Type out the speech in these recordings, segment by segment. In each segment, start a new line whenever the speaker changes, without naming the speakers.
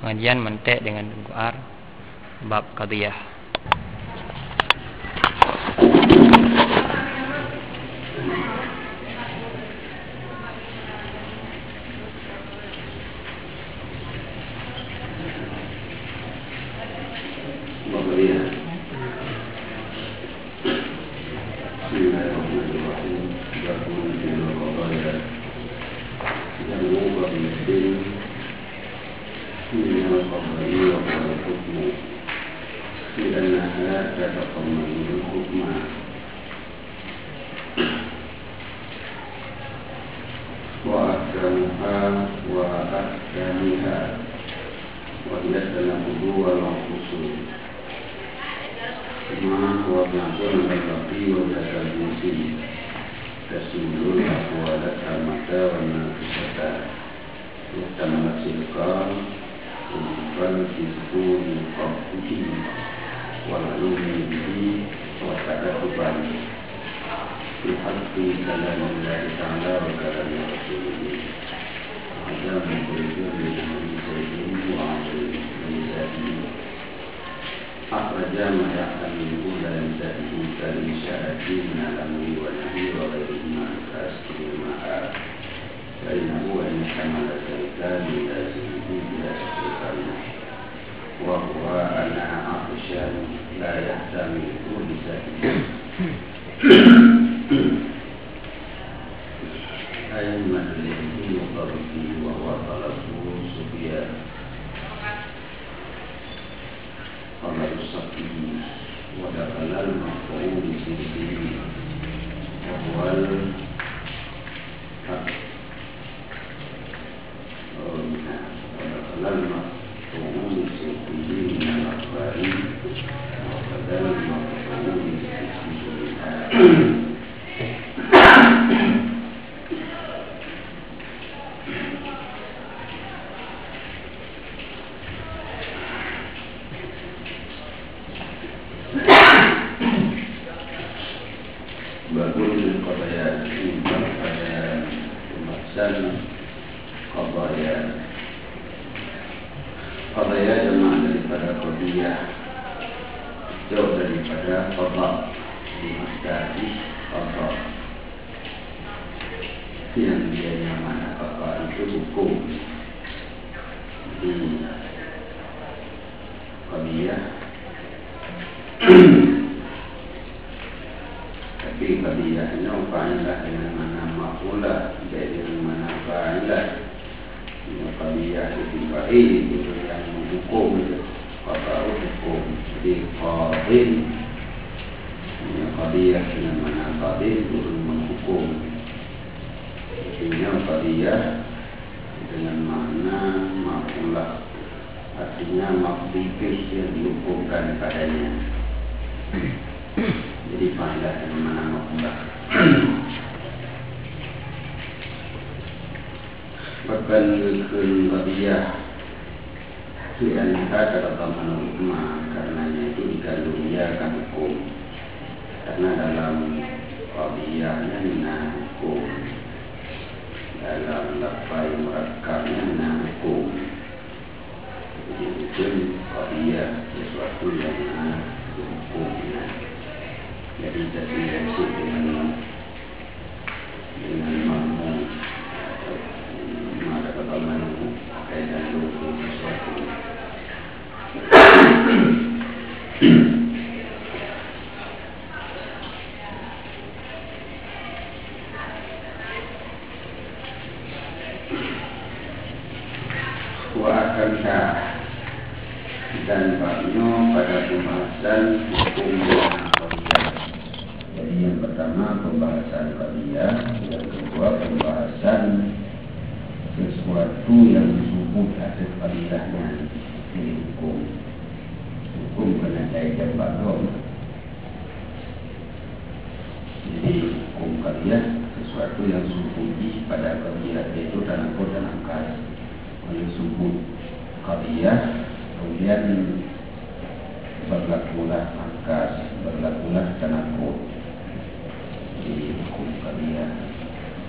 Pengajian mentek dengan Guar bab qadiyah.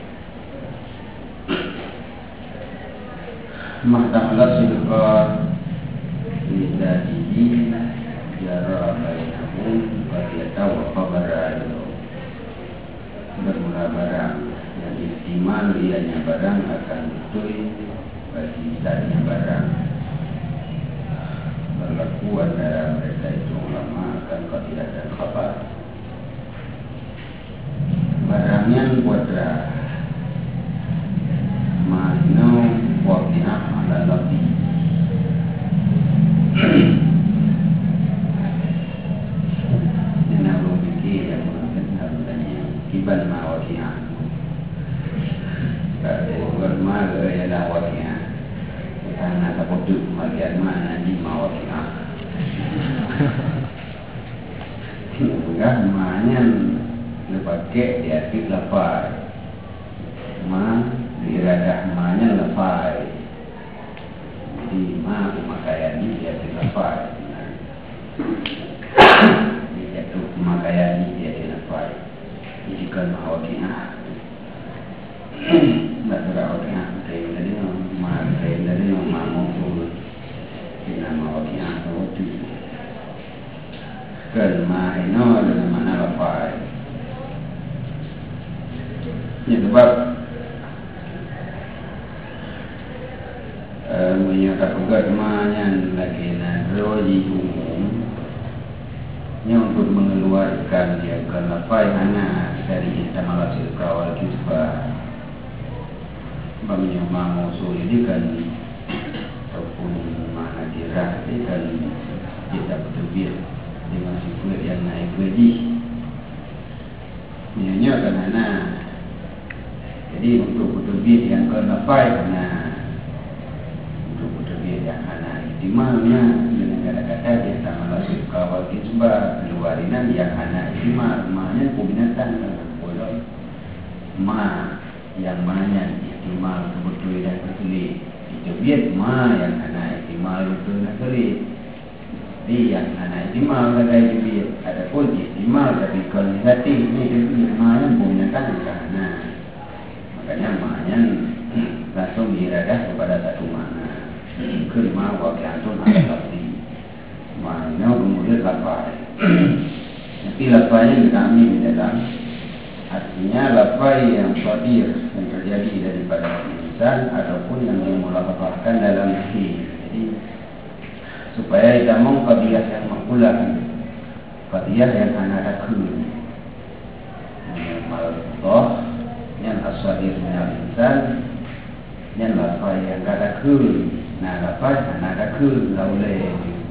Mahtahalat sidqa dadihi jara bainahum qadiyata wa khabara bermula barang yang ihtimal ianya barang akan betul bagi tadinya barang berlaku antara mereka itu ulama akan qadiyah dan khabar barangnya kuadra ma'ino waqi'ah ala labi ini aku fikir yang mengenai kibal waqi'ah kalau ma ya la waqi'ah karena takut bagian mana di waqi'ah enggak maknanya dipakai di arti lafaz ma iradah maknanya lafaz jadi ma pemakaian ini di arti lafaz yaitu pemakaian ini di arti lafaz jadi kalau waqi'ah nggak terlalu waqi'ah kayak dari ma muncul di nama waqi'ah itu kelma ini dengan mana lafaz. Ini sebab menyatakan kelmanya lagi roji umum yang untuk mengeluarkan dia ke lafaz hanya dari istimal hasil kawal kisbah bagi yang usul ini kan ataupun mana dirah ini kan kita betul dengan sifat yang naik lagi ini karena jadi untuk betul yang ke lafaz karena untuk betul yang anak ihtimalnya dengan kata-kata dia sama hasil kawal kisbah keluarinan yang anak ihtimal maknanya binatang boleh ma yang mana ihtimal kebetulan dan kesulit itu biar ma yang anak ihtimal betul dan kesulit di yang anak ihtimal ada biar ada pun ihtimal tapi kalau hati ini dia ma yang punya kan karena makanya ma yang langsung diiradah kepada satu makna kelima waqi'ah itu nafsi maknanya kemudian lafaz tapi lafaznya kami di dalam artinya lafaz yang qadir yang terjadi daripada insan ataupun yang dimulafazahkan dalam hati. Jadi supaya kita mau qadiyah yang makulah, qadiyah yang anadakun yang malafazah yang asadir minal insan yang lafaz yang kadakun nah lafaz anadakun lauleh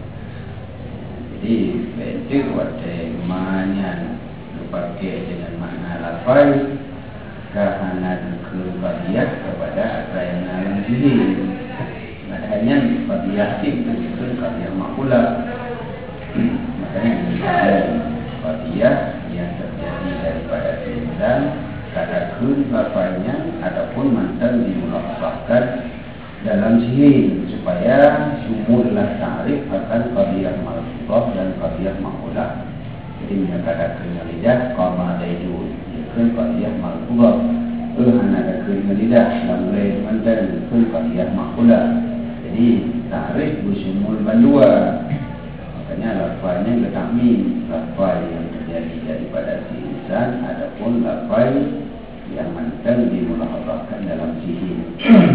jadi bentuk wadah manyan pakai dengan makna lafaz karena keqadiyah kepada apa yang dalam diri maknanya qadiyah itu qadiyah makulah makanya qadiyah yang terjadi daripada insan kadakun lafaznya ataupun mantan dimulafazahkan dalam sihir supaya sumurlah ta'rif akan qadiyah malfuzah dan qadiyah makulah. Jadi menyatakan dengan lidah qama daidun kan qadiyah malfuzah ada dengan lidah dan mulai mantan kan qadiyah makulah. Jadi ta'rif bersumur bandua makanya lafaznya ketakmin lafaz yang terjadi daripada si insan adapun lafaz yang mantan dimulafazahkan dalam sihir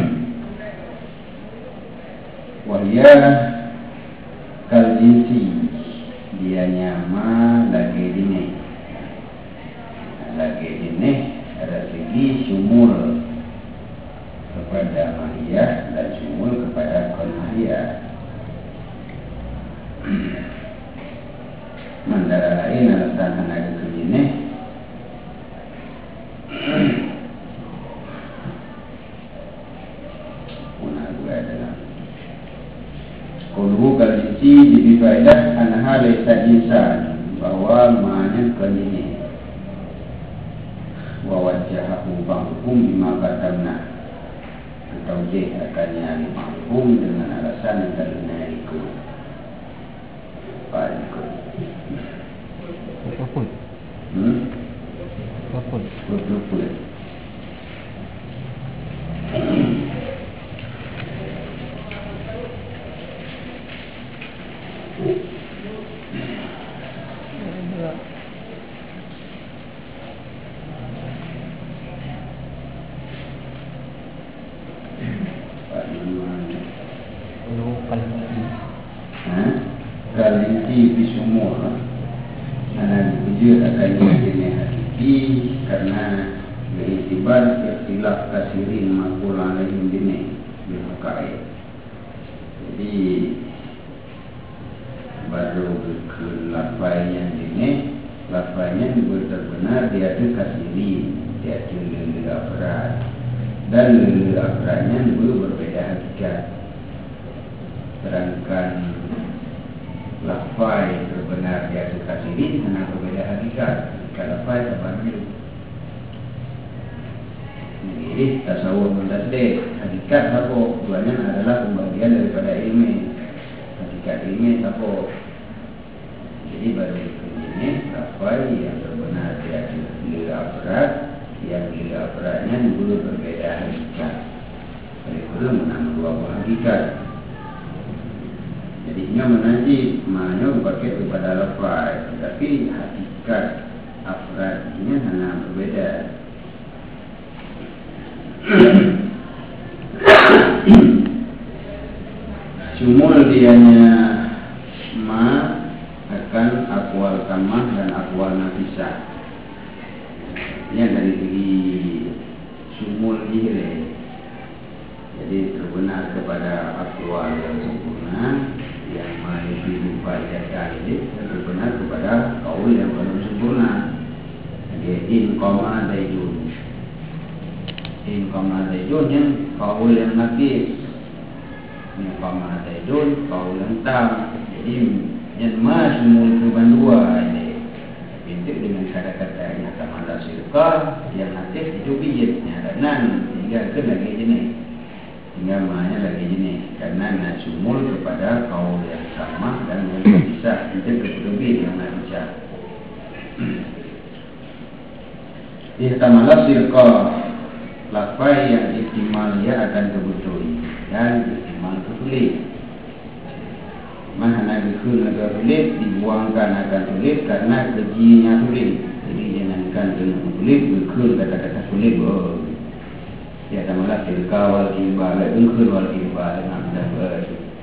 wahya kal jinsi dia nyama lagi dini ada segi sumul kepada mahiyah dan sumul kepada konmahiyah mandara lain alasan anak kejini Kulhu kalisi jadi faedah anha laisa jinsan bahwa ma'anya kalini wa wajhahu ba'dhum bima qaddamna tawjih akannya ma'hum dengan alasan yang kalina itu baik
apapun apapun
Kalinti bisumur anak wujud akan jenis hakiki karena beriktibar ikhtilaf kasirin makul alaihim jenis bermukai. Jadi baru ke lafai yang jenis, lafainya benar-benar dia ada kasirin, dia ada lele afrad, dan lele afradnya berbeda hakikat. Sedangkan lafai benar dia ada kasirin karena berbeda hakikat. Kalau lafai apa dulu? Ini tasawuf muntasdid. Hakikat apa? Duanya adalah pembagian daripada ilmu. Hakikat ilmu apa? Jadi baru ini lafai yang benar dia ada lele afrad, yang lele afradnya berbeda hakikat. Oleh kerana menambah dua hakikat. Jadinya menanti maknanya berpakai kepada lafaz, tetapi hakikat afradnya hanya berbeda. Sumul dianya ma akan akwal tamah dan akwal nafisah. Ini dari segi sumul ihre. Jadi terbenar kepada akwal yang sempurna, yang memiliki upaya ini terbenar kepada kaul yang belum sempurna. Jadi in koma daijun yang kaul yang nakis, in koma daijun kaul yang tam. Jadi yang semua perubahan dua ini pintu dengan kata-kata yang sama ada sirka, yang nakis itu bijit, yang ada nan hingga ke lagi jenis. Hingga maknanya lagi jenis karena nasumul kepada kaul yang sama dan yang bisa itu kebetulan yang nak bisa. Ihtamalah sirqa lafai yang ihtimal dia akan kebetulan dan ihtimal kesulit. Mana bikul agak sulit dibuangkan akan sulit karena kejinya sulit. Jadi jangankan dengan sulit bikul kata-kata sulit. Ya tamalah tilka wal kiba la unkul wal kiba dengan dah.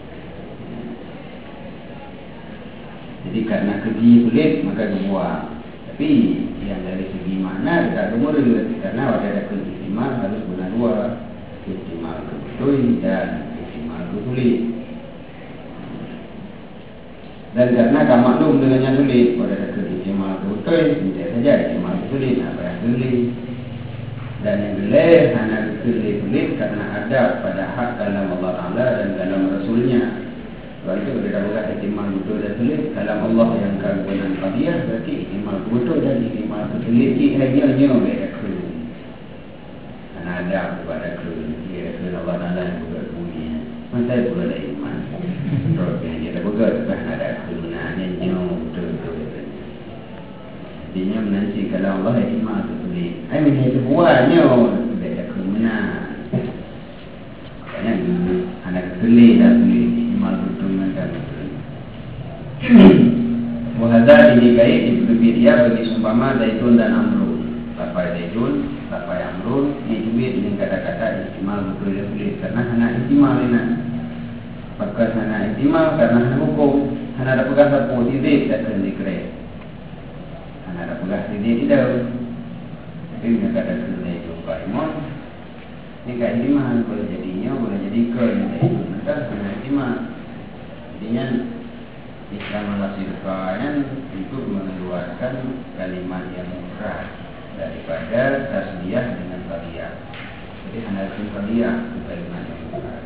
Jadi karena keji sulit maka dibuang. Tapi yang dari segi mana tidak gemur karena ada keihtimal harus benar dua, ihtimal kebetul dan ihtimal kesulit. Dan karena kamaklum dengannya sulit, pada ihtimal kebetul tidak saja ihtimal kesulit apa yang sulit. Dan yang boleh hanya sulit karena ada pada hak kalam Allah Ta'ala dan kalam Rasulnya. Sebab itu kita bukan ihtimal betul dan sulit. Kalam Allah yang keagungan qadiyah berarti ihtimal betul dan ihtimal sulit. Hanya beda kru. Karena ada kepada kru. Dia kru Allah Ta'ala yang bukan bunyi. Masa pula ada iman. Terus yang dia bukan ada kru. Hanya betul-betul. Dia menanti kalam Allah ihtimal sulit. Ini sebuahnya beda kemenang. Makanya anak sulit dan sulit ihtimal betul dan betul. Wahada ini kait diberi dia bagi sumpama zaitun dan amrun. Lafai zaitun, lafai amrun ini juga dengan kata-kata ihtimal betul dan sulit karena hanya ihtimal ini. Maka hanya ihtimal karena hanya hukum, hanya ada pegang sapu titik dan dikret. Hanya ada pegang titik tidak. Tapi mereka ada kerja itu Pak Imam. Ini kan ihtimal boleh jadinya boleh jadi kerja itu. Maka hanya ihtimal. Jadinya Islam al-Sirqayan itu mengeluarkan kalimat yang murah daripada tasbiyah dengan qadiyah. Jadi hanya qadiyah itu kalimat yang murah.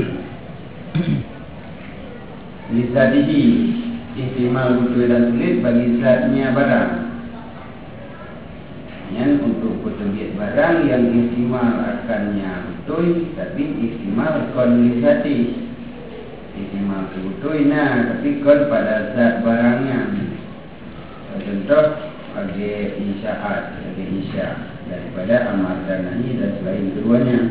Bisa dihi ihtimal betul dan sulit bagi zatnya barang. Yang untuk petunjuk barang yang ihtimal akannya betul tapi ihtimal konlisati. Ihtimal sebetulnya tapi kon pada zat barangnya. Contoh sebagai isyaat, sebagai isya daripada amar dan nahi dan selain keduanya.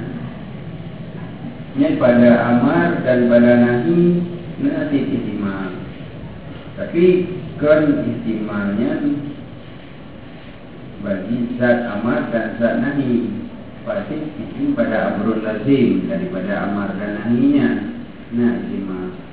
Ini pada amar dan pada nahi nanti ihtimal. Tapi kon ihtimalnya bagi zat amar dan zat nahi pasti itu pada amrul lazim daripada amar dan nahinya. Nah, ihtimal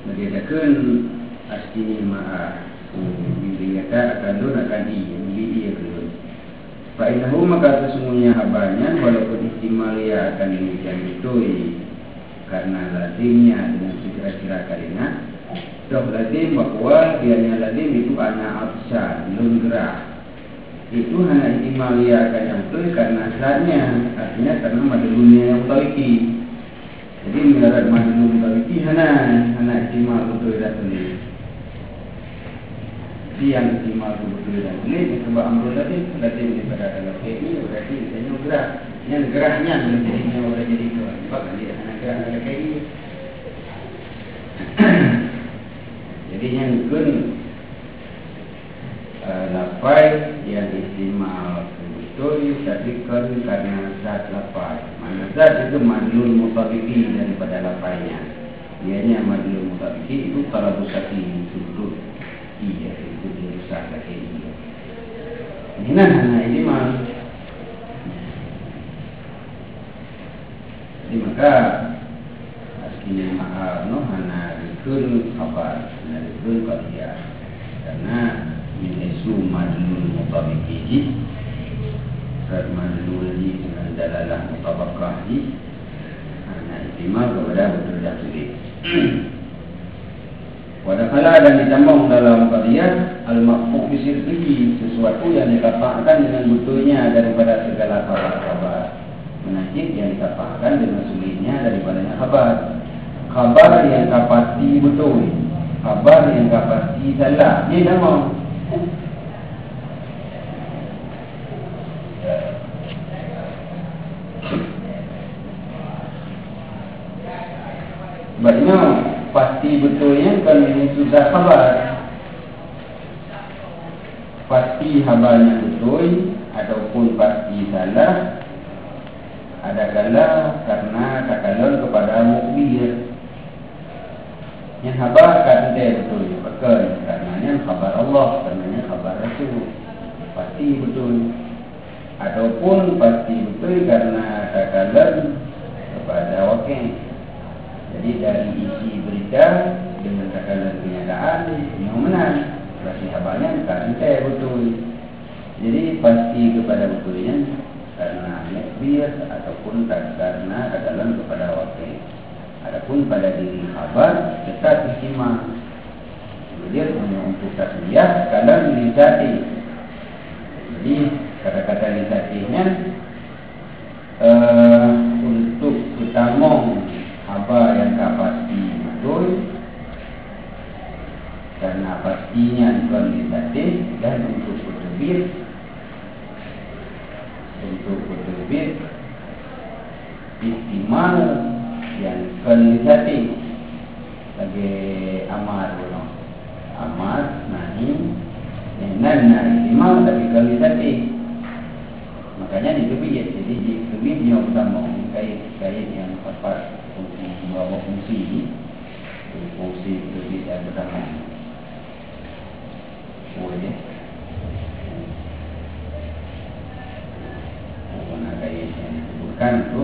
Mengedakan asli maaf bila kata akan dun akan iya kelun. Fa'inahu maka sesungguhnya habanya walaupun ihtimal ia akan demikian betul karena lazimnya dengan segera-segera kalimat. Toh lazim bahwa dianya lazim itu anak absar lun gerah. Itu hanya ihtimal ia akan yang betul karena asalnya artinya karena madlunya yang mutawiki. Jadi menurut madlum mutawiki hanya ihtimal betul dan betul. Yang ihtimal betul dan betul itu sebab amrul lazim daripada kalau ini berarti dia gerak. Yang geraknya menjadinya orang jadi itu. Sebab dia hanya gerak ada kayak ini. Jadi yang kun lafaz yang ihtimal betul tapi karena zat lafaz. Mana zat itu madlul mutabiki daripada lafaznya. Ianya madlul mutabiki itu talabus sakit sudut. Iya itu dirusak lagi iya. Ini hanya ihtimal. Jadi maka aslinya maaf no hanya dikul khabar, hanya dikul qadiyah. Karena isu madlul mutabiki Kat madlul dengan dalalah mutabakah hanya ihtimal kepada betul dan sulit. Wadakala dan ditambah dalam qadiyah al-maqfu' bisirqihi sesuatu yang dikatakan dengan betulnya daripada segala khabar-khabar. Menajib yang dikatakan dengan sulitnya daripada khabar. Khabar yang pasti betul, khabar yang pasti salah. Ini nama. Sebabnya pasti betulnya kan ini sudah khabar. Pasti khabarnya betul ataupun pasti salah. Ada kala karena takalun kepada mukbir. Yang khabar kan dia betul pakai karenanya khabar Allah, karenanya khabar Rasul. Pasti betul. Ataupun pasti betul karena takalun kepada wakil. Jadi dari isi berita dengan takalan kenyataan yang benar berarti khabarnya kan saya betul. Jadi pasti kepada betulnya karena nakbir ataupun karena takalan kepada wakil. Adapun pada diri khabar tetap ihtimal. Kemudian untuk tasbiyah kadang lisati. Jadi kata-kata lisatinya untuk utamong khabar yang pasti betul karena pastinya kualitatif dan untuk kutubir ihtimal yang kualitatif sebagai amar nahi ihtimal tapi kualitatif makanya ditubir. Jadi ditubir yang utama kait yang tepat bawa fungsi itu dan pertama boleh mana kait yang disebutkan itu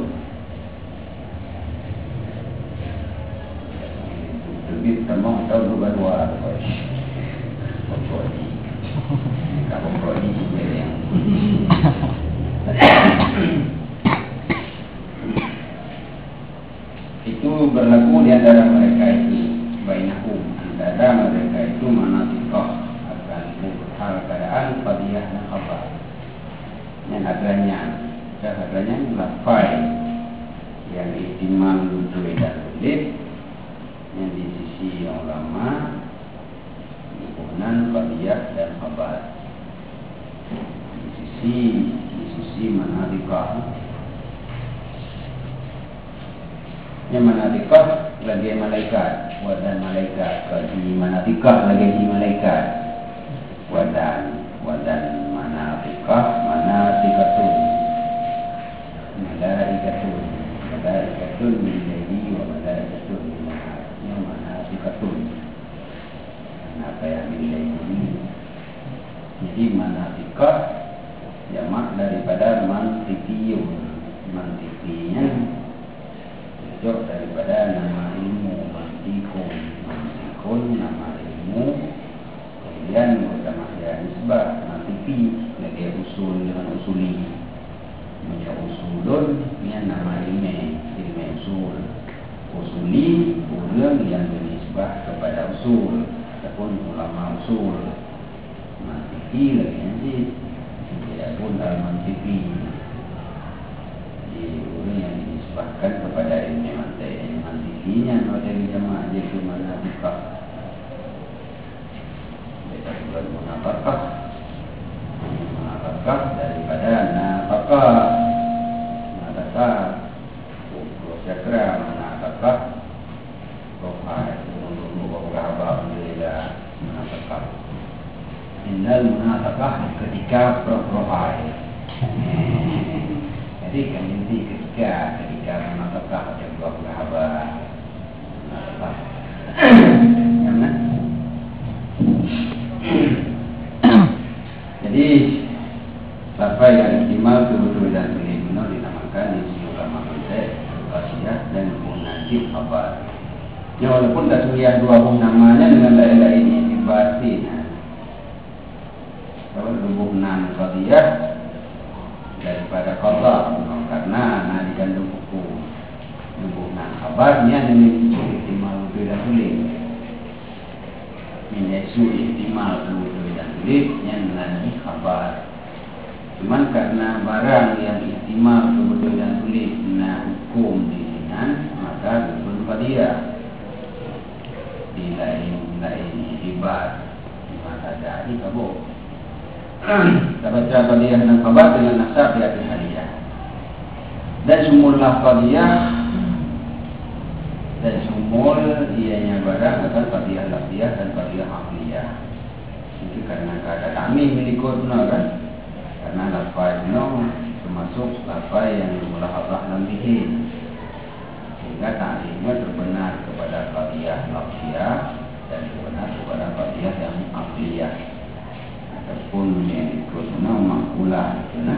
lebih pertama atau dua pokoknya kalau pokoknya yang itu berlaku di antara mereka itu bainahum antara mereka itu manatikah akan hal keadaan qadiyah dan khabar yang adanya lafaz yang ihtimal betul dan sulit yang di sisi ulama hubungan qadiyah dan khabar di sisi manatikah. Yang manatikah lagi malaikat, wadan malaikat, di manatikah lagi di malaikat, wadan manatikah manatikatun miladi wa malaikatun minahnya manatikatun. Kenapa yang miladi? Jadi manatikah jamak daripada mantikiyun, mantikinya daripada nama ilmu mantikum nama ilmu usul. Usuli orang yang bernisbah kepada usul ataupun ulama usul. Mantiki lagi nanti tidak pun dalam mantiki. Jadi orang yang dinisbahkan kepada ilmu mantikinya dari jamaah dia ke mana buka. Kita bukan munafakah daripada nafakah cakra menapakah rohai menunggu berhabaq bila menapakah innal munafakah ketika rohai. Jadi kan inti ketika menapakah dan berhabaq menapakah yang mana? Jadi sampai yang ihtimal kebetulan ini dinamakan isi ulama konteks qasiyah dan munasib khabar. Ya walaupun tasmiyah dua namanya dengan lain-lain ini batin. Kalau hubungan qasiyah daripada qada karena dikandung hukum. Hubungan khabarnya dengan ihtimal dan tulis. Minyasu ihtimal dan tulis yang nanti khabar. Cuman karena barang yang ihtimal kebetulan dan tulis hukum di sini, maka hukum qadiyah di lain ibarat maka jadi kabur. Kita baca qadiyah dan khabar dengan nasab di akhir hadiyah. Dan sumullah qadiyah dan sumul ianya barang akan qadiyah lafziyah dan qadiyah aqliyah. Itu karena kata kami milikut kan. Karena lafaz no termasuk lafaz yang mulahadzah dalam bihin, sehingga ta'limnya terbenar kepada qadiyah lafziyah dan terbenar kepada qadiyah yang aqliyah ataupun yang ikutnya makulah nah.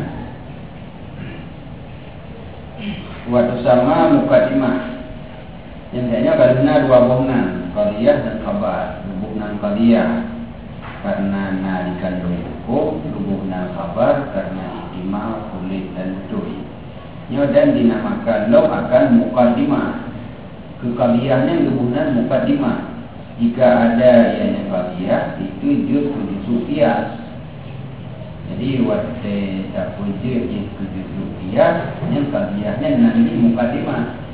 Waktu sama mukaddimah yang hanya karena dua hubungan qadiyah dan khabar. Hubungan qadiyah karena dikandung hukum, hubungan khabar karena ihtimal, kulit dan betul. Dan dinamakan law akan mukaddimah. Kekaliannya hubungan mukaddimah. Jika ada yang qadiyah itu justru qiyas. Jadi waktu terpuji itu justru qiyas, yang qadiyahnya nanti mukaddimah.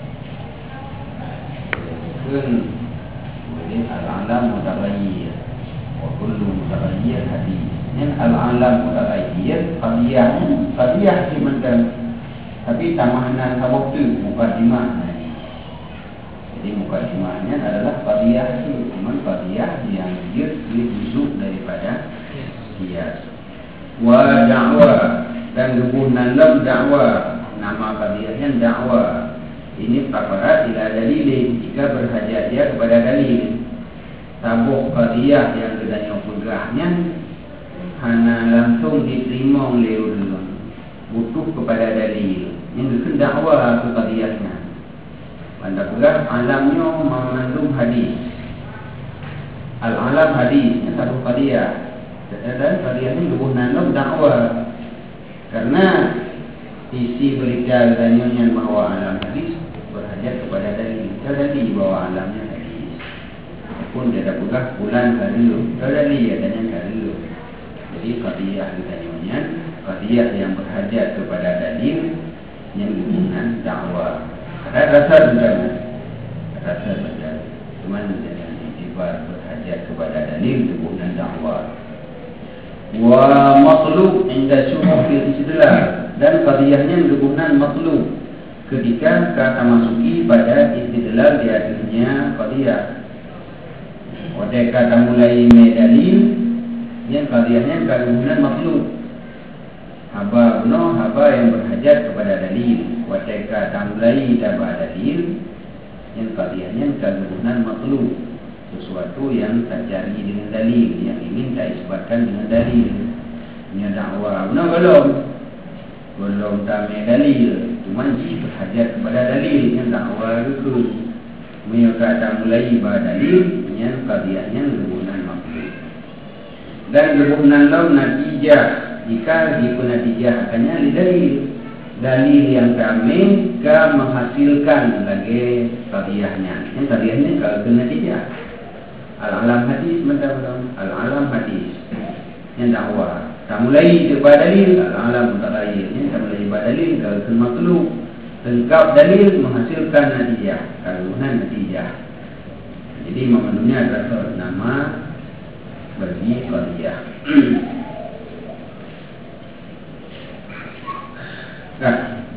Kun boleh al-alam mutaghayyir. Kullu mutaghayyir hadis. Yang al-alam mutaghayyir qadiyah dimendan. Tapi tamahanan sabab tu mukaddimah. Jadi mukaddimahnya adalah qadiyah itu, cuma qadiyah yang dia dirujuk daripada qiyas. Wa da'wa dan hubungan lam da'wa, nama qadiyahnya da'wa. Ini perkara ila dalil jika berhajat dia kepada dalil. Sabuk qadiyah yang kedanya pegerahnya hanya langsung diterima oleh ulun, butuh kepada dalil yang dakwa ke qadiyahnya. Anda pegang alamnya mengandung hadis. Al-alam hadis yang sabuk qadiyah dan qadiyahnya hubungan dakwa. Karena isi berita danyonya bahwa alam hadis berhajat kepada dalil. Dalil bahwa alamnya pun dia dah pegang bulan kali dalil adanya kali. Jadi qadiyah ditanya qadiyah yang berhajat kepada dalil yang hubungan dakwah. Ada rasa saja. Cuma dengan itibar berhajat kepada dalil hubungan dakwah. Wa matlub inda syuruh fil istidlal dan qadiyahnya hubungan matlub ketika kata masuki pada istidlal di akhirnya qadiyah. Wadai kata mulai dalil yang qadiyahnya kandungan matlub. Haba yang berhajat kepada dalil. Wadai kata mulai dapat dalil yang qadiyahnya kandungan matlub. Sesuatu yang tak cari dengan dalil, yang ingin tak isbatkan dengan dalil. Ini dakwah belum tak dalil, cuma ji berhajat kepada dalil yang dakwah itu. Mereka kata mulai dalil yang qadiyahnya hubungan maklum. Dan hubungan law natijah jika di natijah akannya dalil. dalil yang kami menghasilkan lagi qadiyahnya. Yang qadiyahnya kalau kena tidak al-alam hadis macam al-alam hadis yang dakwah. Tak mulai daripada dalil al-alam mutaghayyir. Tak mulai daripada dalil kalau kena matlub. Lengkap dalil menghasilkan natijah. Kandungan natijah. Jadi memenuhi adalah nama bagi qadiyah. Nah,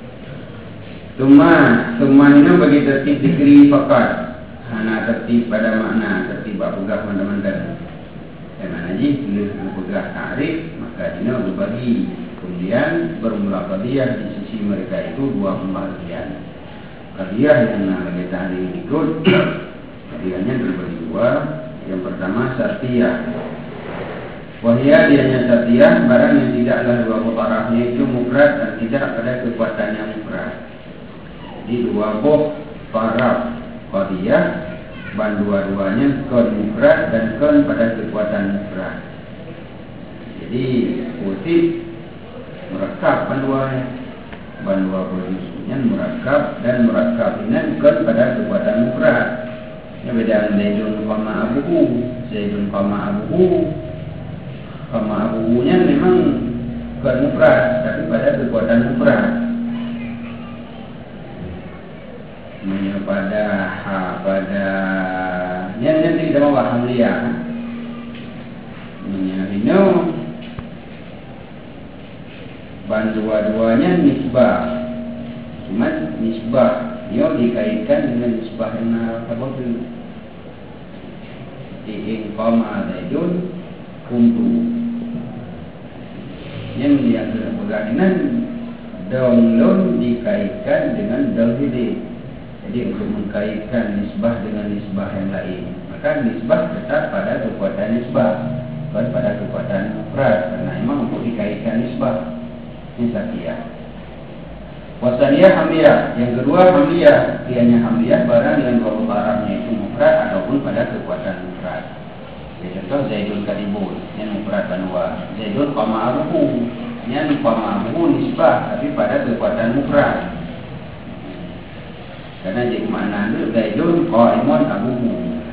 Tumanya bagi tertib dikri fakat hana tertib pada makna tertib apugah teman-teman. Mana ji bila apugah ta'rif maka ini berbagi. Kemudian bermula qadiyah di sisi mereka itu dua pembagian. Qadiyah yang lagi ta'rif ikut qadiyahnya terbagi dua. Yang pertama syartiyah. Wahia dianya syartiyah barang yang tidaklah dua mutarafnya itu mufrad dan tidak pada kekuatannya mufrad. Jadi dua buh taraf qadiyah ban dua-duanya kon mufrad dan kon pada kekuatan mufrad. Jadi kutip murakab ban dua berjusunya murakab dan murakab ini kon pada kekuatan mufrad. Yang beda zaidun qama abuhu, zaidun qama abuhu. Qama abuhunya memang bukan mufrad tapi pada kekuatan mufrad. Pada yang nanti kita mau hamliyah. Ini ban dua-duanya nisbah. Cuma nisbah dia dikaitkan dengan nisbah yang apa tu? In qama zaidun kuntu. Yang dia berkaitan download dikaitkan dengan download. Jadi untuk mengkaitkan nisbah dengan nisbah yang lain, maka nisbah tetap pada kekuatan nisbah, bukan pada kekuatan mufrad. Karena memang untuk dikaitkan nisbah. Ini syartiyah. Wasaniyah hamliyah. Yang kedua hamliyah. Dianya hamliyah barang yang dua mutarafnya itu mufrad ataupun pada kekuatan mufrad. Contoh zaidun kadibun, yang mufrad banwa. Zaidun qama abuhu, yang qama abuhu nisbah tapi pada kekuatan mufrad. Karena jadi makna itu zaidun qaimun abuhu.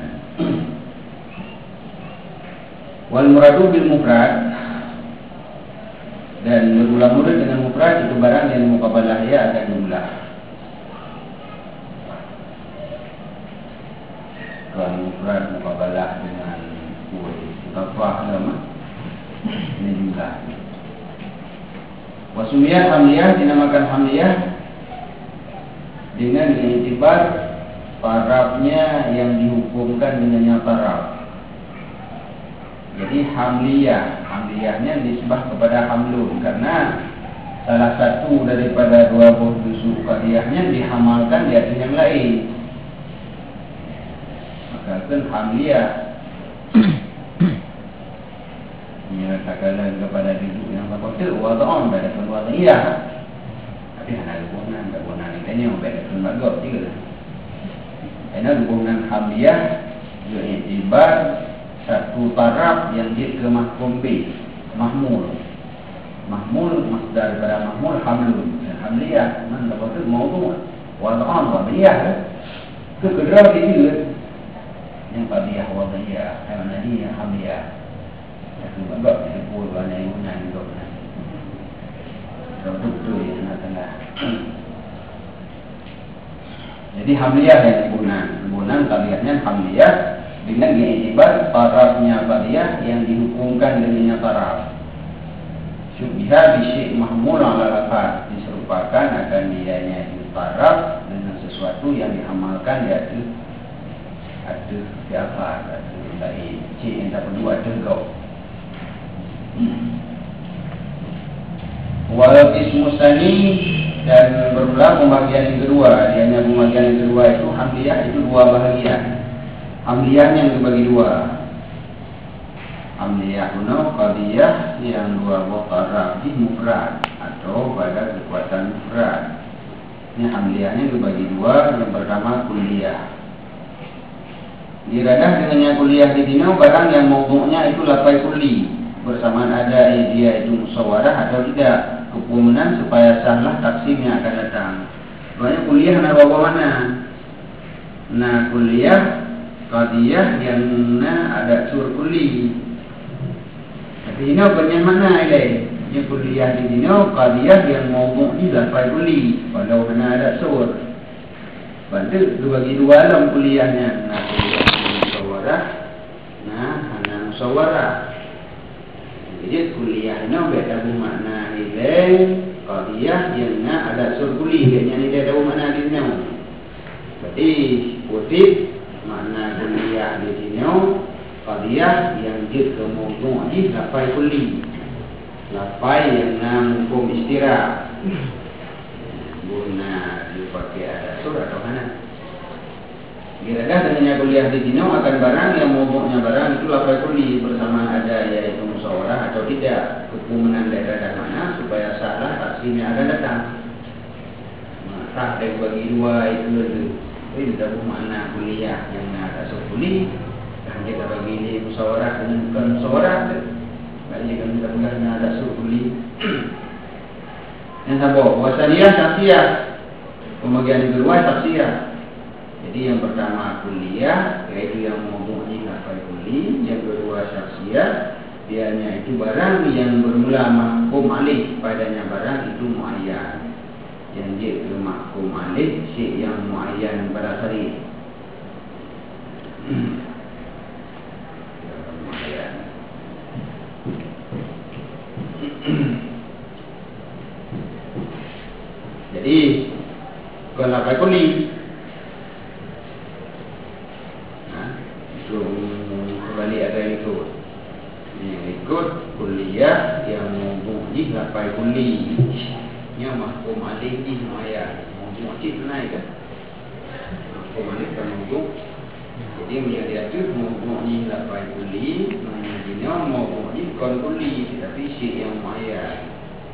Wal muradu bil mufrad, dan berulang murid dengan mufrad itu barang yang muqabalah ya akan jumlah. Kalau mufrad muqabalah dengan mutafah sama ini jumlah. Wasumiyah hamliyah dinamakan hamliyah dengan iktibar tarafnya yang dihukumkan dengannya taraf. Jadi hamliyahnya nisbah kepada hamlun karena salah satu daripada dua buah busuk qadiyahnya dihamalkan di atas yang lain. Maka kan hamliyah menyatakan kepada duduk yang terkotor wada'an pada wada'iyah. Tapi hanya hubungan ini yang baik pun bagus juga. Karena hubungan hamliyah juga iktibar satu taraf yang dia ke mahkum B, mahmul masdar pada mahmul hamlun dan hamliyah mana betul maudu wada'an wada'iyah kedua itu yang qadiyah wada'iyah yang ini hamliyah itu bagus itu pun banyak guna juga betul yang tengah. Jadi hamliyah yang hubungan qadiyahnya hamliyah dengan diiktibar tarafnya qadiyah yang dihukumkan dengannya taraf. Syubbiha bisyai' mahmul ala lafaz, diserupakan akan dianya itu taraf dengan sesuatu yang diamalkan yaitu ada lafaz atau lain. Cik yang tak perlu ada kau. Wal qismu tsani dan berulang pembagian yang kedua. Dianya pembagian yang kedua itu hamliyah itu dua bahagian. Hamliyahnya dibagi dua. Hamliyah qadiyah yang dua buah taraf di mufrad atau pada kekuatan mufrad. Ini hamliyahnya dibagi dua. Yang pertama kulliyah. Diradah dengannya kulliyah di sini barang yang maudu'nya itu lafaz kulli bersamaan ada dia itu musyawarah atau tidak. hukuman supaya sahlah taksim yang akan datang. Banyak kuliah nak bawa mana? Nah kuliah qadiyah yang ada sur kuli. Tapi ini banyak mana ilai? Yang kuliah di sini qadiyah yang ngomong di lafai kuli. Kalau mana ada sur. Bantu bagi dua dalam kuliahnya. Nah kuliah musyawarah. Nah hana musyawarah. Jadi kuliah ini beda makna ilai qadiyah yang ada sur kuli. Biasanya ini ada makna di sini. Berarti putih makna kuliah di sini qadiyah yang dia kemudian di lafai kuli. Lafai yang hukum istirahat. Guna dipakai ada sur atau mana? Kira-kira dengannya kuliah di sini akan barang yang momoknya barang itu lafai kuli bersama ada yaitu musyawarah atau tidak. Hukuman daerah dan mana supaya salah taksimnya akan datang. Maka dari bagi dua itu ini tahu makna kuliah yang ada sur kuli. Dan kita bagi ini musyawarah dan bukan musyawarah. Bagi kita bukan ada sur kuli. Yang sabo wasaniyah saksiyah. Pembagian kedua saksiyah. Jadi yang pertama kuliah yaitu yang mempunyai lafai kuli, yang kedua saksiyah dianya itu barang yang bermula mahkum alih padanya barang itu muayyan. Yang dia itu mahkum alih si yang muayyan pada hari. Jadi kalau lafai kuli itu kembali ada itu yang ikut kuliah yang mempunyai lafai kuli yang mahkum alih di muayyan. Mungkin naik kan? Mahkum alih kan mungkin. Jadi menjadi itu mempunyai lafai kuli, menjadinya mempunyai kon kuli tapi si yang muayyan.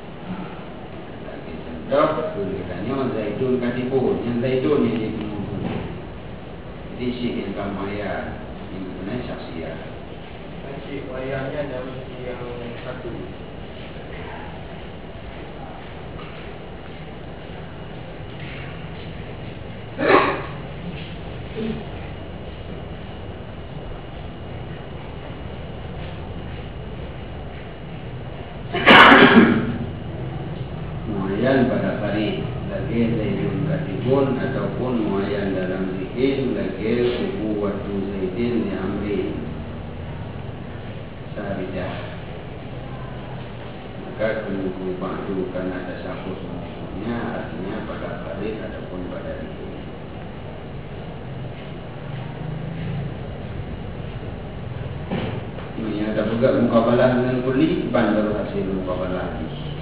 Contoh tulisannya zaitun katipun, yang zaitun ini jadi syik yang kamaya yang sebenarnya saksiyah.
Syik wayahnya dalam yang satu.
Muayyan pada hari lagi zaitun katipun ataupun muayyan dalam zikir lagi subuh waktu zaitun di amri sahabidah. Maka kemungkinan ba'du kan ada syakur semuanya artinya pada hari ataupun pada zikir. Ini ada juga mukabalah dengan kuli, baru hasil mukabalah.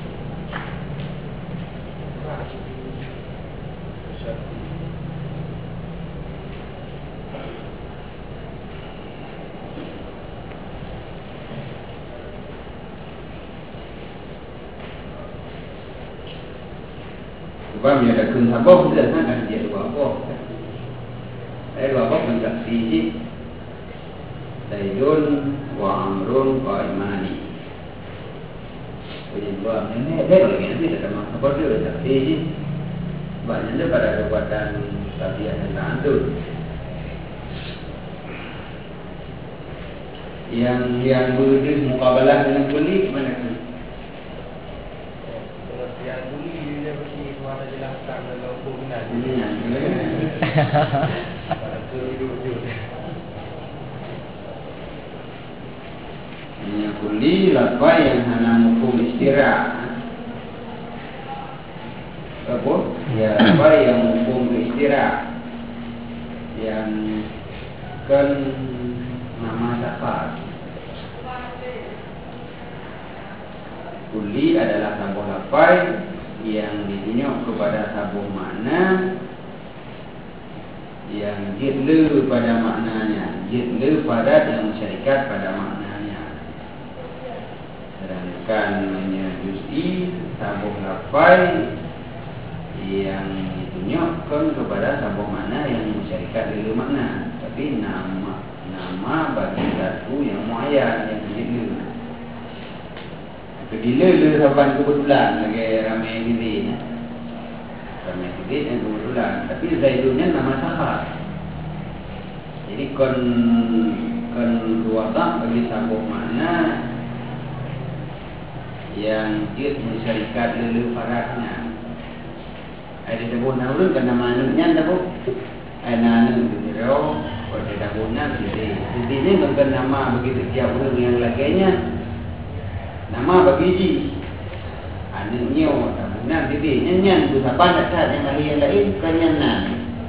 Sebab dia ada kun sabah dia kan dia dua apa. Dua apa mencapai siji. Zaidun wa Amrun wa Imani. Jadi dua ini ada lagi nanti ada apa dia mencapai siji. Banyaknya pada kekuatan tabiat yang terantun. Yang berdiri mukabalah dengan kuli mana tu?
Yang kuli dia mesti mana jelaskan dalam hubungan. Pada hidup.
Yang kuli lafai yang hana hukum istirahat. Apa? Ya, apa yang hukum istirahat yang kan nama safar. Kuli adalah sabung lafai yang ditunjuk kepada sabung makna yang jidlu pada maknanya, jidlu pada yang syarikat pada maknanya. Sedangkan juz'i sabung lafai yang ditunjukkan kepada sabung makna yang musyarikat dulu makna, tapi nama bagi satu yang muayyan yang jidlu. Bila sahabat kebetulan lagi ramai diri ni. Ramai diri yang kebetulan. Tapi Zaidunnya nama sahar. Jadi kon dua tak bagi sambung makna yang dia mensyarikat lelu faradnya. Ada sebut namun kan nama anaknya tak bu? Anak itu dia. Pada dahunan jadi ini bukan nama begitu tiap orang yang lainnya. Nama bagi anaknya dahunan jadi nyanyian tu siapa nak yang lain kenyanan.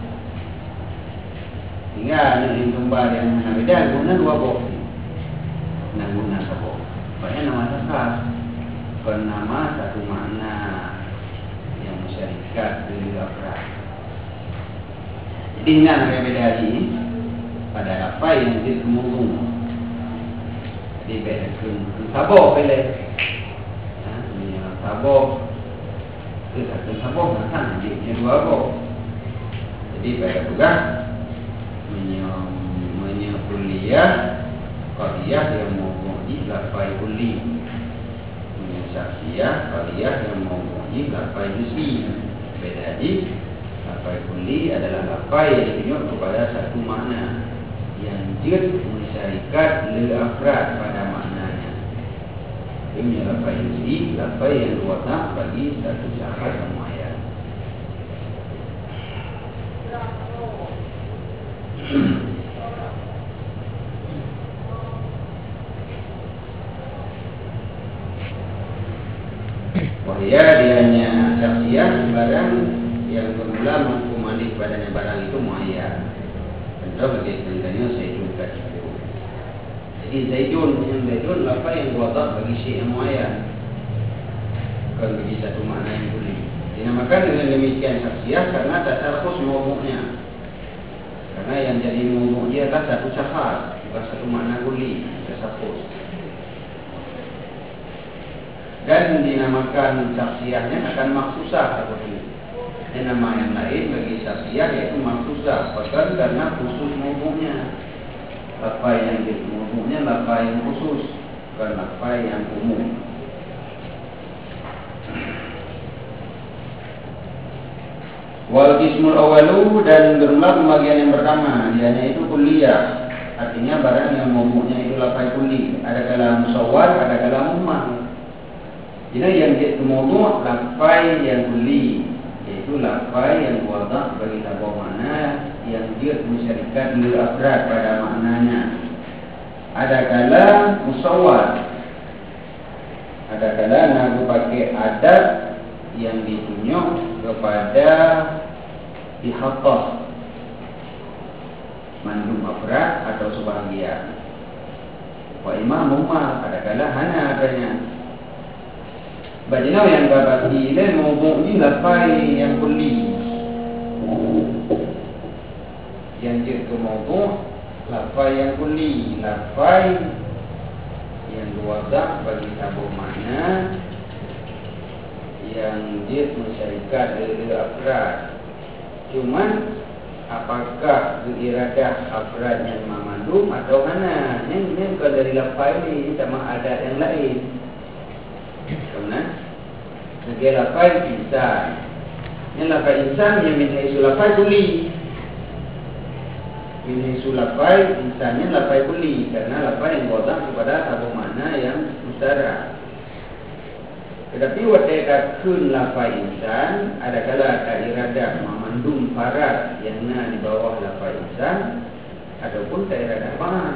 Hingga anak yang kembar yang berbeda guna dua bok. Nak guna satu. Banyak nama sasar. Bukan nama satu makna yang masyarakat dari afrad. Jadi ini yang berbeda ini. Pada apa yang dia kemurung. Jadi bedakan sabok boleh. Sabok itu satu sabok datang dia dua bok. Jadi pada juga kuliah yang mempunyai lapai kuli. Menyaksikan kuliah yang mempunyai lapai juz'i. Beda di lapai kuli adalah lapai yang ditunjuk kepada satu makna. Yang dia mensyarikat le-afrad pada maknanya. Ini lapai juz'i, lapai yang watak bagi satu syarat semuanya. Wahya dianya saksian barang yang bermula mengkumani kepadanya barang itu muayyan. Contoh contohnya Zaidun tadi. Jadi Zaidun apa yang watak bagi syai' yang muayyan. Bukan bagi satu makna yang boleh. Dinamakan dengan demikian saksian karena tak terfokus mawdu'nya. Karena yang jadi mawdu' dia adalah satu syakhs, bukan satu makna kuli, terfokus. Dan dinamakan saksiannya akan maksusah seperti itu. Dan nama yang lain bagi saksian yaitu maksusah, bahkan karena khusus mawdu'nya. Lapai yang jadi mawdu'nya lapai yang khusus, bukan lapai yang umum. Wal qismul awalu dan bermula pembagian yang pertama, dianya itu kuliah. Artinya barang yang mawdu'nya itu lapai kuli. Ada kala musawwar, ada kala mumah. Jadi yang jadi mawdu' lapai yang kuli, yaitu lapai yang wadah bagi sebuah makna yang dia mensyarikat le-afrad pada maknanya. Ada kala musawwar, ada kala nak pakai adat yang ditunjuk kepada ihatah mandum afrad atau sebahagian. Wa imam ummah ada kala hana adanya. Bajinau yang babati le mawdu' ni lapai yang kulli. Yang dia ke mawdu' lapai yang kulli, lapai yang wadah bagi sebuah makna yang dia mensyarikat dari afrad. Cuman apakah iradah afrad yang mamandum atau mana? Ini bukan dari lapai ini sama adat yang lain. Kemudian sebagai lapai insan. Ini lapai insan yang minta isu lapai kuli. Minta isu lapai insannya lapai kuli karena lapai yang wadah kepada satu makna yang mustara. Tetapi watekat kun lapai insan, ada kala tak iradah memandum farad yang di bawah lapai insan ataupun tak iradah banget.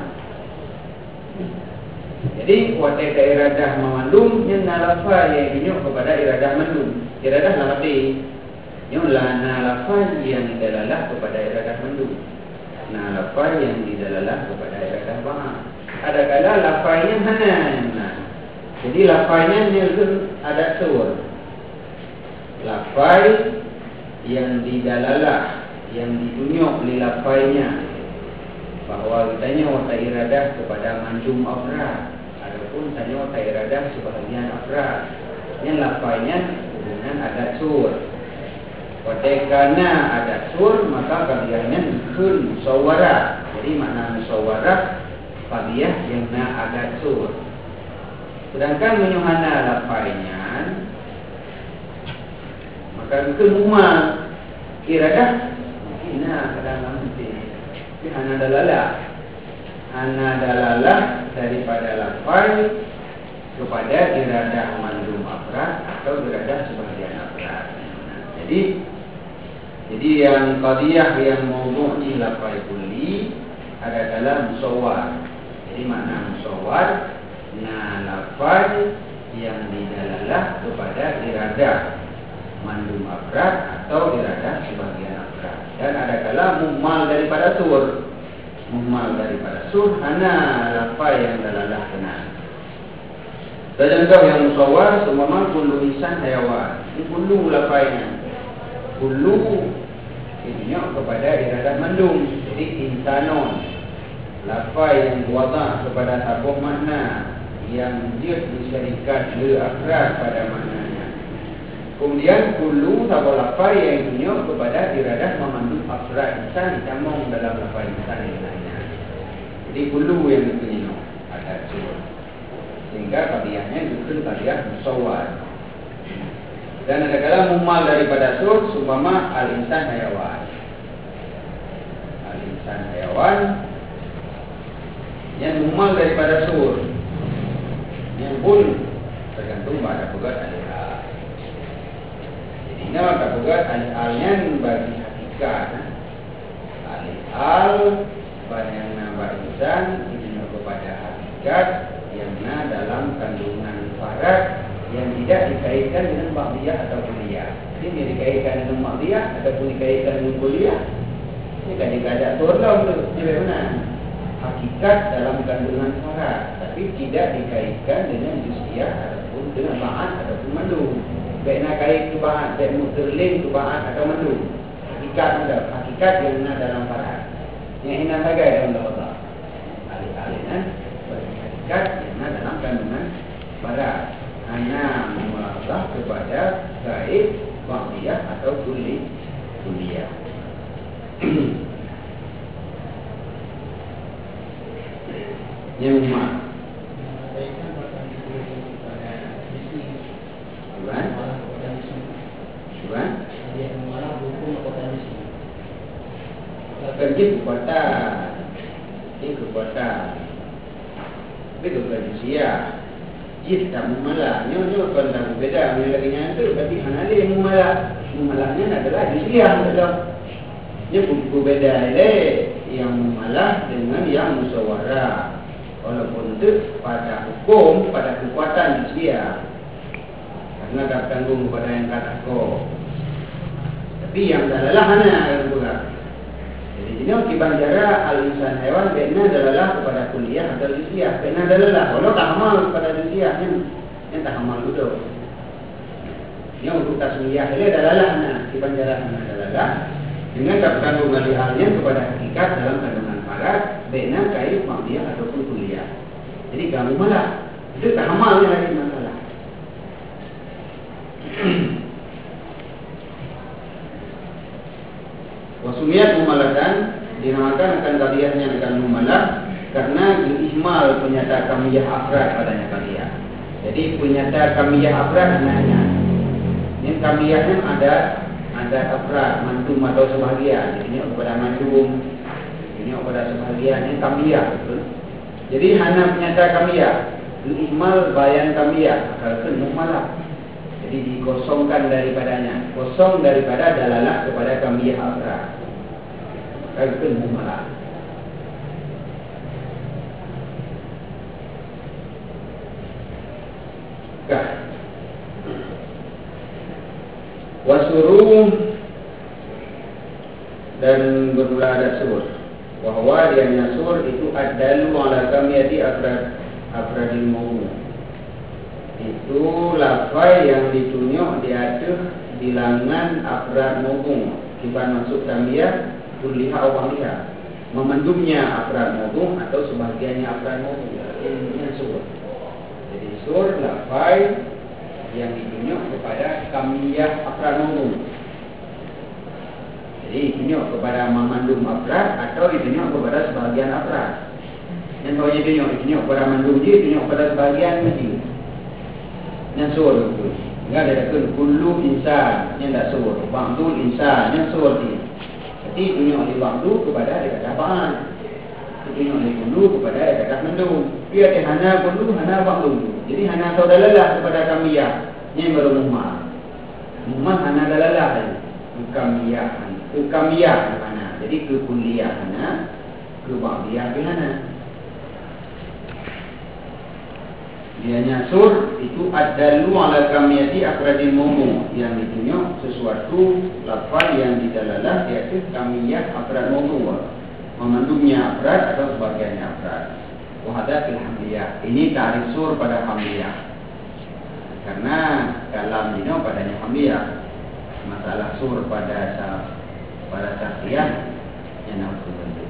Jadi watekat iradah memandum yang lapai yang dinyuk kepada iradah mandum. Iradah lapai yang lapai yang didalalah kepada iradah mandum. Lapai yang didalalah kepada iradah banget. Ada kala lapainya hana. Jadi lapainya itu ada sur. Lapai yang didalalah, yang ditunjuk oleh lapainya bahawa kitanya wata iradah kepada manjum afrad ataupun tanya wata iradah sebahagian afrad. Yang lapainya hubungan adat sur. Watekana adat sur maka bagiannya kun musawwarah. Jadi makna musawwarah bagian yang na adat sur. Sedangkan menyuhana lafainya, maka itu mumal iradah ina kadang nanti. Tapi hana dalalah daripada lafai kepada iradah mandum afrad atau iradah sebahagian afrad. Jadi yang qadiyah yang mawdu' di lafai kulli adalah musawwar. Jadi makna musawwar lafai yang didalalah kepada iradah mandum afrad atau iradah sebahagian afrad. Dan adakala muhmal daripada sur. Muhmal daripada sur hana lafai yang dalalah kenal. Dan contoh yang musawwar seumpama kullu insan hayawan. Ini kullu lafainya. Kullu ini kepada iradah mandum. Jadi insanon lafai yang diwadah kepada sabuh makna yang dia disyarikat le-afrad pada maknanya. Kemudian kullu sabuh lafai yang tunjuk kepada iradah memandung afrad insan camung dalam lafai insan yang lainnya. Jadi kullu yang ditunjuk ada sur. Sehingga qadiyahnya juga qadiyah musawwar. Dan ada kala mumal daripada sur seumpama al-insan hayawan. Al-insan hayawan yang mumal daripada sur. Yang pun tergantung pada bugat alih-al. Jadi ini maka bugat alih-alnya bagi hakikat. Alih-al pada yang nambah insan ini kepada hakikat yang dalam kandungan farad yang tidak dikaitkan dengan ba'diyah atau kulliyah. Ini dikaitkan dengan ba'diyah ataupun dikaitkan dengan kulliyah. Ini kan dikajak turun untuk bagaimana? Hakikat dalam kandungan farad, tapi tidak dikaitkan dengan juz'iyah ataupun dengan ba'ad ataupun mandum. Baik nak kait ke ba'ad, baik muterlin ke ba'ad atau mandum. Hakikat yang dalam farad. Yang ini saja dalam lafaz. Alih-alihnya hakikat yang dalam kandungan farad. Hanya mualah kepada kait ba'diyah atau kulliyah. Yang umar kerja kekuatan ini kekuatan tapi kekuatan sia jis tak mumalah nyonya kalau tak berbeda menilainya itu berarti hanali yang mumalahnya adalah jisiah dia berbeda yang mumalah dengan yang musyawarah. Walaupun itu pada hukum, pada kekuatan dia, karena tak tanggung kepada yang kata kau. Tapi yang dalalah hana yang bukan. Jadi ini akibat jara al-insan hewan benar dalalah kepada kulliyah atau juz'iyah. Benar dalalah. Kalau tak amal kepada juz'iyah, yang tak amal dulu. Yang untuk tasmiyah ini dalalah hana, akibat jara hana dalalah dengan tak tanggung alih-alihnya kepada hakikat dalam kandungan farad. Benar kait ba'diyah ataupun kulliyah. Jadi kamu malah itu tak amalnya lagi masalah. Wasumiyat mumalatan dinamakan akan qadiyahnya akan mumalah karena ihmal penyata kamiyah afrad padanya qadiyah. Jadi penyata kamiyah afrad nanya. Ini kamiyahnya ada afrad mandum atau sebahagian. Ini kepada mandum. Ini pada sebahagian yang kamiyah betul. Jadi hanya penyata kamiyah, ihmal bayan kamiyah, akan mumalah. Jadi dikosongkan daripadanya, kosong daripada dalalah kepada kamiyah afrad. Akan mumalah. Wasuruh dan berulah ada sur. Bahwa dia nyasur itu adalu ala kamiyati afradil mawdu. Itu lafai yang ditunjuk diatur bilangan afrad mawdu. Kiban masuk kamiyah kulliha atau ba'diyah. Memendumnya afrad mawdu atau sebahagiannya afrad mawdu. Ini sur. Jadi sur lafai yang ditunjuk kepada kamiyah afrad mawdu. Jadi ditunjuk kepada memandum afrad atau ditunjuk kepada sebahagian afrad. Dan kalau ditunjuk kepada mandum dia, ditunjuk kepada sebahagian mesti. Yang sur itu. Enggak ada kun kullu insan yang tak sur. Ba'dul insan yang sur ni. Jadi tunjuk oleh ba'du kepada ada kata ba'an. Tunjuk oleh kullu kepada ada kata mendung. Dia ada hana kullu, hana ba'du. Jadi hana saudaralah kepada kamiyah. Ini baru muhmah. Muhmah hana dalalah. Kamiyah hana. Jadi ke kulliyah hana. Ke ba'diyah hana. Dianya sur itu ad-dallu ala kamiyati afradil mawdu' yang ditunjuk sesuatu lafaz yang didalalah di atas kamiyah afrad mawdu', memandungnya afrad atau sebagiannya afrad. Wa hadza fil hamliyah. Ini ta'rif sur pada hamliyah. Karena kalam dino padanya hamliyah. Masalah sur pada syakhsiyah yang harus terbentuk.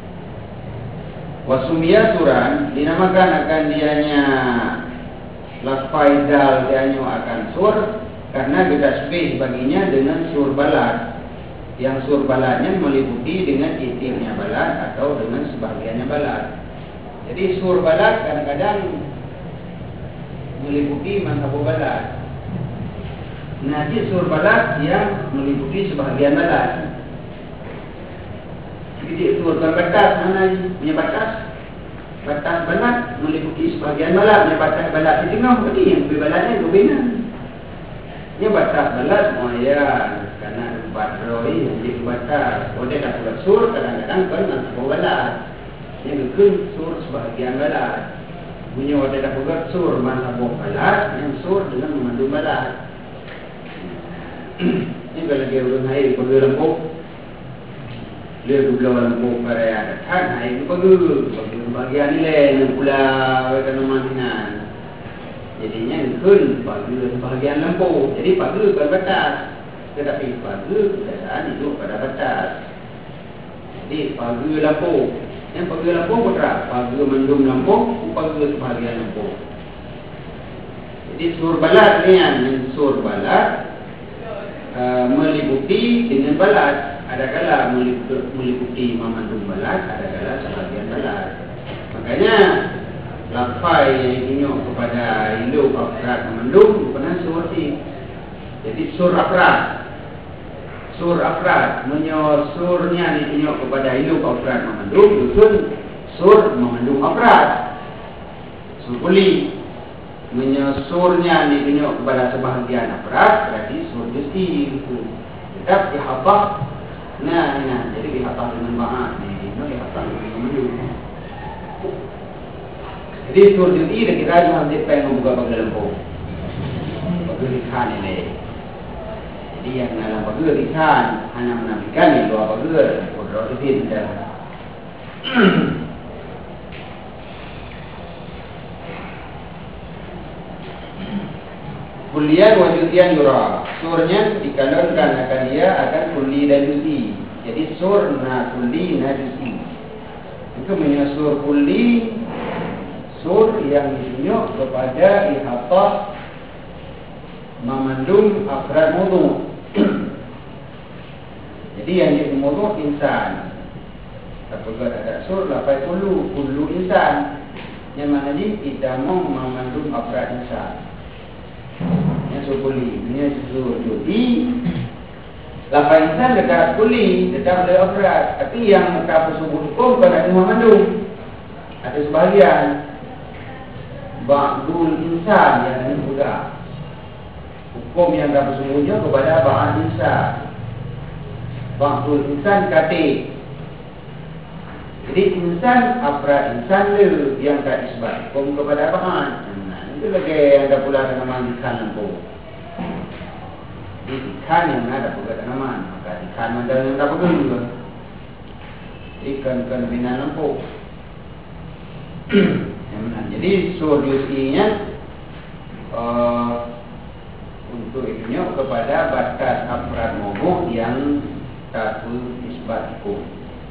Wasumiyah suran dinamakan akan dianya lafaz dal dianya akan sur karena ditasbih baginya dengan sur balad. Yang sur baladnya meliputi dengan itimnya balad atau dengan sebagiannya balad. Jadi sur balad kadang-kadang meliputi mazhab balad. Nanti sur balad yang meliputi sebagian balad. Jadi itu bukan batas, mana punya batas? Batas balad meliputi sebagian balad, punya batas balad di tengah, berarti yang lebih baladnya itu bina. Ini batas balad, ya, karena batroi jadi batas. Kalau dia tak buat sur, kadang-kadang kan sebuah balad. Yang kekun sur sebagian balad. Punya orang tak buat sur, mana sebuah balad, yang sur dengan memandung balad. Ini kalau dia urut air, pergi lembut. Dia juga lembut pada ada kan, air itu pergi bagian nilai yang pula tanaman. Jadinya kun pergi bagian lembut. Jadi pergi ke batas, tetapi pergi keadaan itu pada batas. Jadi pergi lembut. Yang pergi lembut putra, pergi mendung lembut, pergi bagian lembut. Jadi sur balad ni yang sur balad meliputi dengan balad. Adakala meliputi memandung balad, adakala sebagian balad. Makanya lafaz yang ditunjuk kepada ilmu afrad memandung bukan surti. Jadi sur afrad. Sur afrad surnya ditunjuk kepada ilmu afrad memandung, bukan sur memandung afrad. Sur kuli surnya ditunjuk kepada sebahagian afrad, berarti sur justi itu. Tetap dihabah. Nah, jadi dihabah dengan ba'at ni, no dihabah dengan mendung. Jadi sur justi dah kira cuma sampai membuka bagi lembu. Bagi ikan ini. Jadi yang dalam bagi ikan hanya menafikan yang dua bagi kodrat itu dah. Kuliah wajudian yura. Surnya dikalonkan akan dia akan kuli dan juzi. Jadi sur na kuli na juzi. Itu menyusul kuli sur yang ditunjuk kepada ihatah memandung afrad mawdu'. Jadi yang dimawdu' insan. Apabila ada sur lafaz kullu insan. Yang mana ni kita mau memandung afrad insan. Yang sur kuli, ini sur judi. Lafaz insan dekat kuli, dekat oleh afrad. Tapi yang muka sebut hukum bukan ada memandung. Ada sebahagian. Ba'dul insan yang ini juga. Hukum yang tak bersungguhnya kepada ba'ad insan. Ba'dul insan katik. Jadi insan, afrad insan le yang tak isbat hukum kepada ba'ad. Itu lagi yang tak pula tanaman ikan lembu. Ikan yang ada pula tanaman. Maka ikan mandal yang tak pula juga. Ikan bina lembu. Jadi sur juzinya untuk itunya kepada batas afrad mawdu' yang tak isbat hukum.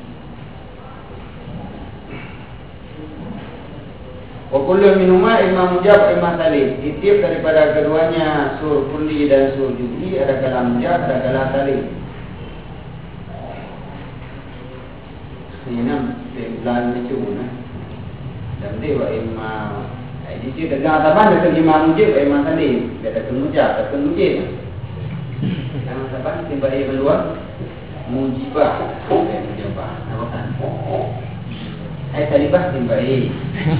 Wa kullu minhuma imma mujab imma salih. Setiap daripada keduanya sur kulli dan sur juzi ada kalam mujab, ada kalam salih. Ini nam bulan itu nah. Dan dia wa imma Jadi dengar taban dia terjemah mujib Imam Salim. Dia kata mujab, kata mujib. Nama taban timbai keluar mujibah. Dia mujibah. Apa kan? Salibah timbai.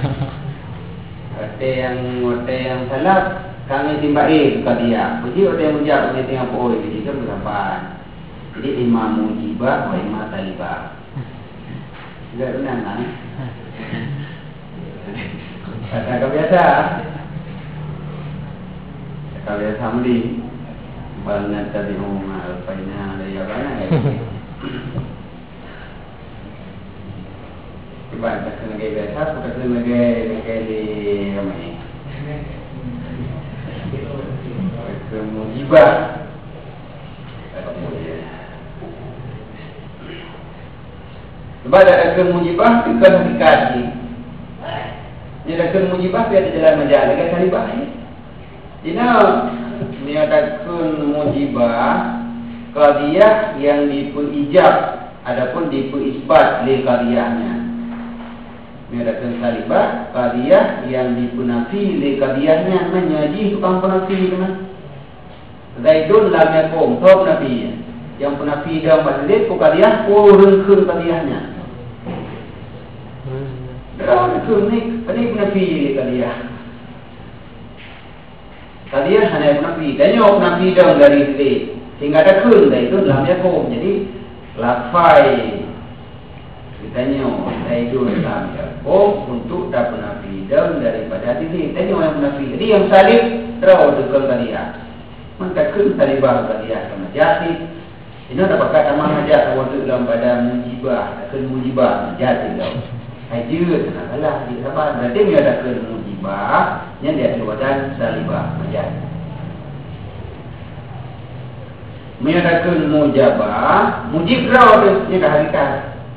Kata yang salah kami timbai bukan dia. Jadi orang yang mujab kami tengah poi jadi itu berapa? Jadi imam mujibah, imam salibah. Enggak benar kan? Kata biasa. Kata biasa mudi. Balna tadi umar paina dia bana. Tiba tak kena biasa, tak kena di ramai. Mujibah. Sebab ada mujibah itu hakikat ni. Ni ada mujibah dia ada jalan majal dengan salibah ni. Dina ni ada mujibah qadiyah yang diperijab adapun diperisbat li qadiyahnya. Ni ada salibah qadiyah yang dipenafi li qadiyahnya menyaji tukang penafi kan. Zaidun lam yakum thab nabi. Yang penafi dalam majlis qadiyah rengkeun qadiyahnya. Dah ni penafi qadiyah. Qadiyah hanya penafi. Tanya penafi dalam dari sini sehingga ada kun dah itu dalam yakum. Jadi lafai ditanya itu dalam yakum untuk dah penafi dalam daripada sini. Tanya yang penafi. Jadi yang salib terus dengan qadiyah. Maka kun salibah qadiyah sama jati. Ini ada pakai nama majaz waktu dalam pada mujibah, kun mujibah jati dalam. Hadir adalah di sahabat berarti dia ada mujibah yang dia badan salibah majaz. Menyatakan mujabah, mujib raw dia dah hakikat.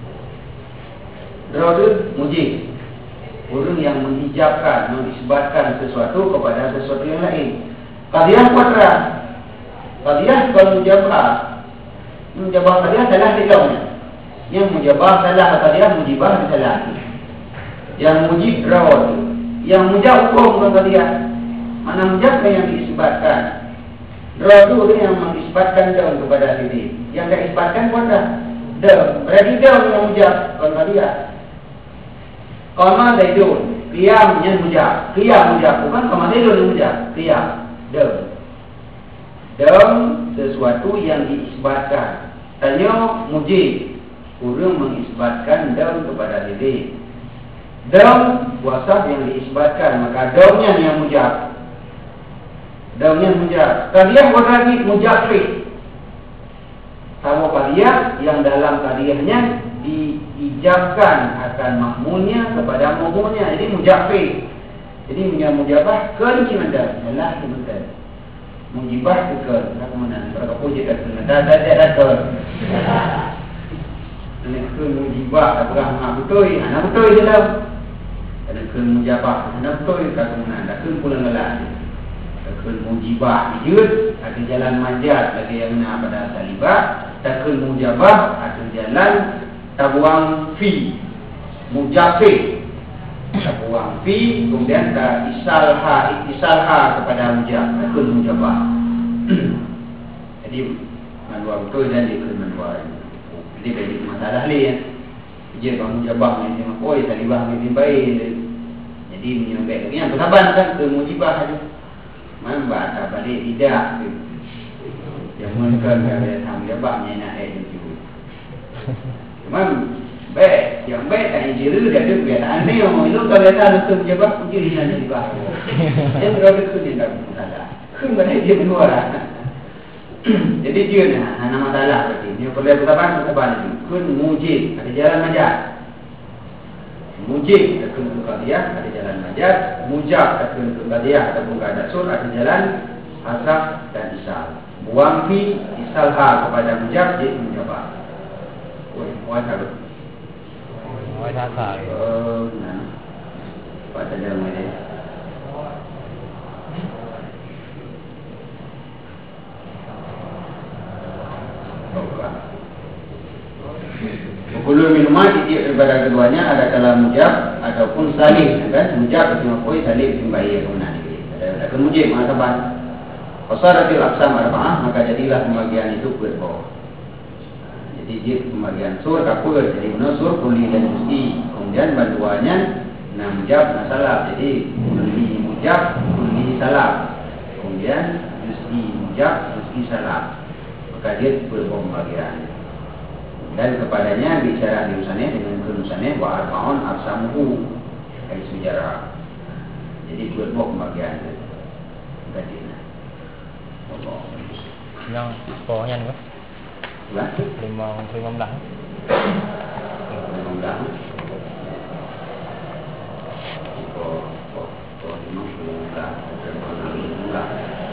Raw itu mujib. Orang yang menghijabkan, mengisbatkan sesuatu kepada sesuatu yang lain. Qadiyah kuadrat. Qadiyah kalau mujabah. Mujabah qadiyah salah di dalamnya. Yang mujabah salah qadiyah mujibah salah. Yang mujib rawat, yang mujab hukum bukan qadiyah. Mana mujab yang diisbatkan. Rawat itu yang mengisbatkan daun kepada diri. Yang diisbatkan kuadrat. Daun, berarti daun yang mujab bukan qadiyah. Qama zaidun, qiyam yang mujab. Qiyam mujab bukan qama zaidun yang mujab. Qiyam daun. Daun sesuatu yang diisbatkan. Tanya mujib. Orang mengisbatkan daun kepada diri. Daun wasaf yang diisbatkan, maka daunnya yang mujab. Daunnya mujab. Qadiyah berarti mujab fi. Sama qadiyah yang dalam qadiyahnya diijabkan akan mahmulnya kepada mahmulnya. Jadi mujab fi. Jadi mujabah kelimatan salah kelimatan. Mujibah ke mana? Berapa puji kata dah. Ini ke mujibah apa betul? Ana betul je lah. Ada ke mujabah, ana betul kata mana? Dah ke pula ngelah. Ke mujibah jud ada jalan majaz lagi yang nak pada salibah. Tak ke mujabah ada jalan tabuang fi. Mujafi. Tabuang fi kemudian ta isalha kepada mujab. Tak ke mujabah. Jadi mandua betul dan dia ke mandua. Jadi bagi masalah ni kan. Dia kamu jabah ni tengok oi salibah ni baik. Jadi menyampai ni apa saban kan ke mujibah tu. Man baca balik tidak. Yang mungkin kalau tham jabah ni nak itu. Man baik, yang baik tak jeru dah tu biasa ni orang itu kalau datang untuk jabah puji dia jadi bah. Yang berada tu dia tak masalah. Kun mana dia keluar. Jadi dia ni nama masalah berarti. Dia perlu bersabar itu. Kun mujib ada jalan majaz. Mujib ataupun qadiyah ada jalan majaz. Mujab ataupun qadiyah ataupun qadasul ada jalan hasraf dan isal. Buang fi isalha kepada mujab jadi mujabah. Wajar.
Wajar.
Nah. Pada jalan majaz. Oh, Kulul minuman titik daripada keduanya ada dalam mujab ataupun salih, kan? Mujab itu mengakui, salih itu bayi yang ada kemujib mengatakan qasaratil aqsam arba'ah, maka jadilah pembagian itu berbawah. Jadi dia pembagian sur kapur, jadi unsur kulli dan juz'i. Kemudian bantuannya mujab salaf. Jadi kulli mujab, kulli salaf. Kemudian juz'i mujab, juz'i salaf. Maka dia berbawah pembagian. Dan kepadanya bicara di usannya dengan kenusannya wa arba'un arsamuhu dari sejarah. Jadi berbawah pembagian. Gajinya. Allah.
Yang bawahnya nih,
Lah,
15.
Oh, 15.